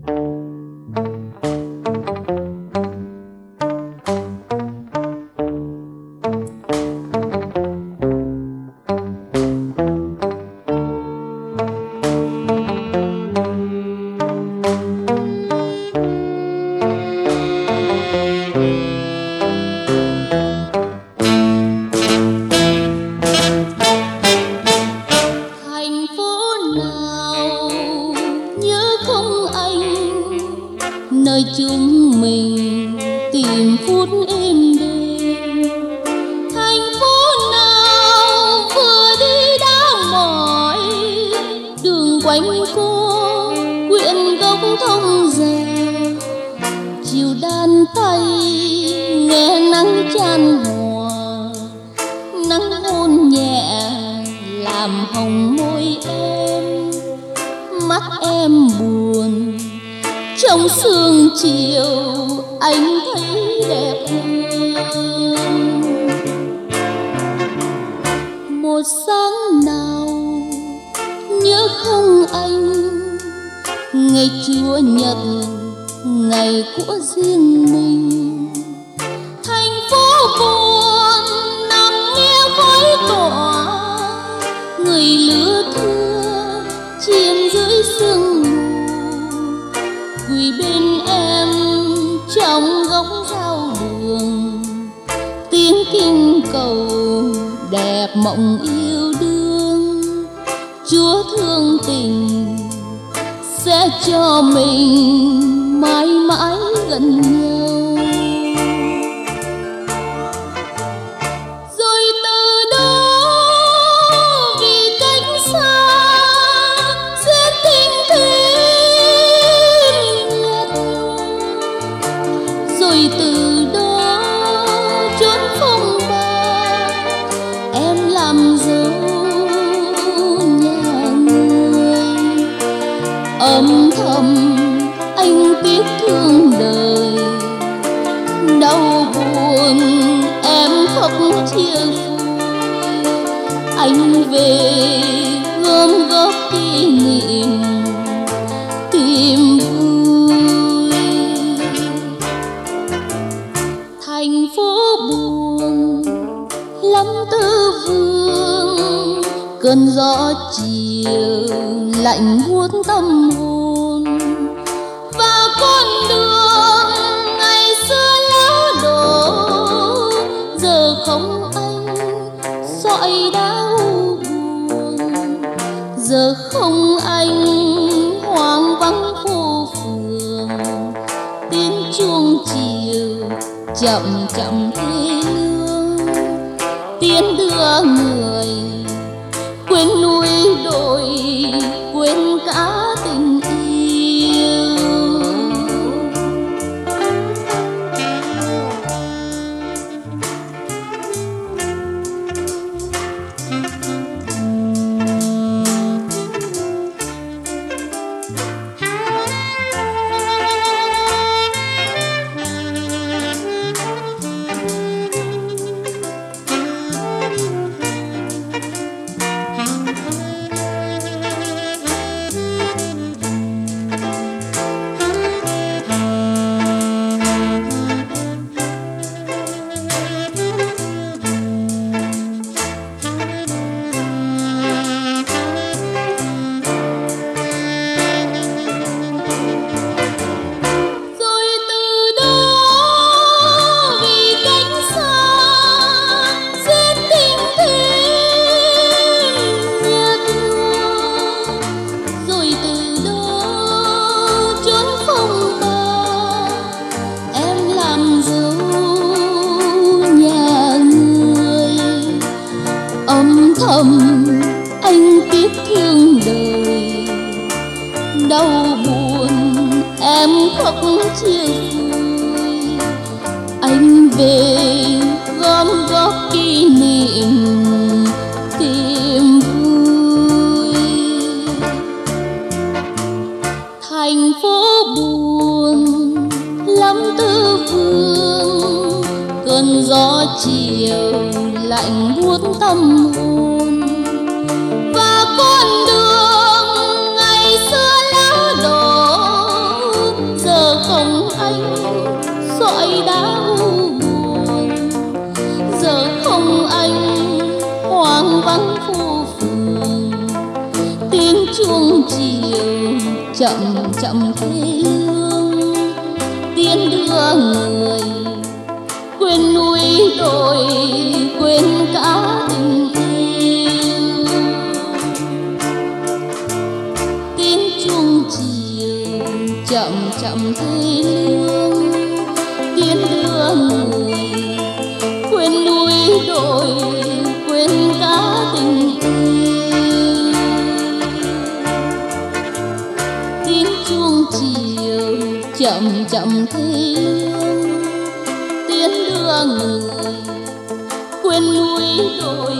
nơi chúng mình tìm phút êm đềm. Thành phố nào vừa đi đã mỏi, đường quanh cô quyện gốc thông rèo. Chiều đàn tay nghe nắng chan hòa, nắng hôn nhẹ làm hồng môi em. Mắt em buồn trong sương chiều, anh thấy đẹp hơn. Một sáng nào nhớ không anh, ngày Chúa Nhật ngày của riêng mình. Thành phố buồn nằm nghe khói tỏa, người lứa thưa chìm dưới sương mù. Quỳ bên em trong góc giao đường, tiếng kinh cầu đẹp mộng yêu đương. Chúa thương tình sẽ cho mình mãi mãi gần nhau. Rồi từ đó vì cách xa sẽ tình thêm nhạt nhòa. Rồi từ đó chốn phong ba em làm dấu nhà người. Âm thầm anh tiếc thương đời, đau buồn em khóc chia phôi. Anh về gom góp kỷ niệm tìm vui. Thành phố buồn lắm tư vương, cơn gió chiều lạnh buốt tâm hồn. Và con đường ngày xưa lỡ đổ, giờ không anh dõi đau buồn. Giờ không anh hoang vắng phố phường, tiếng chuông chiều chậm chậm thê lương. Tiến đưa người quên núi đồi, quên cả tình yêu. Anh tiếc thương đời, đau buồn em khóc chia phôi. Anh về gom góp kỷ niệm tìm vui. Thành phố buồn lắm tư vương, cơn gió chiều lạnh buốt tâm hồn. Và con đường ngày xưa lỡ đổ, chuông chiều chậm chậm thê lương, tiến đưa người quên núi đồi, quên cả tình yêu. Tiếng chuông chiều chậm chậm thê lương, tiến đưa người quên núi đồi, quên cả tình yêu. Tiếng chuông chiều chậm chậm thê lương, tiến đưa người quên núi đồi,